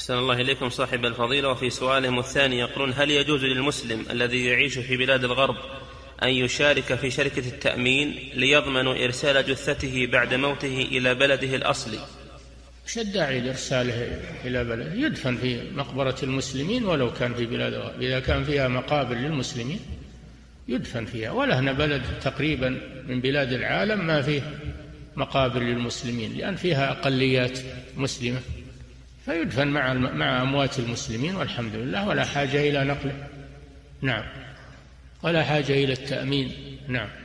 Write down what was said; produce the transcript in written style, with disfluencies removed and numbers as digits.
أحسن الله إليكم صاحب الفضيلة. وفي سؤالهم الثاني يقولون: هل يجوز للمسلم الذي يعيش في بلاد الغرب أن يشارك في شركة التأمين ليضمن إرسال جثته بعد موته إلى بلده الأصلي؟ مش الداعي لإرساله إلى بلده، يدفن في مقبرة المسلمين ولو كان في بلاد الغرب، إذا كان فيها مقابر للمسلمين يدفن فيها. ولهنا بلد تقريبا من بلاد العالم ما فيه مقابر للمسلمين لأن فيها أقليات مسلمة، فيدفن مع أموات المسلمين والحمد لله، ولا حاجة إلى نقله. نعم، ولا حاجة إلى التأمين. نعم.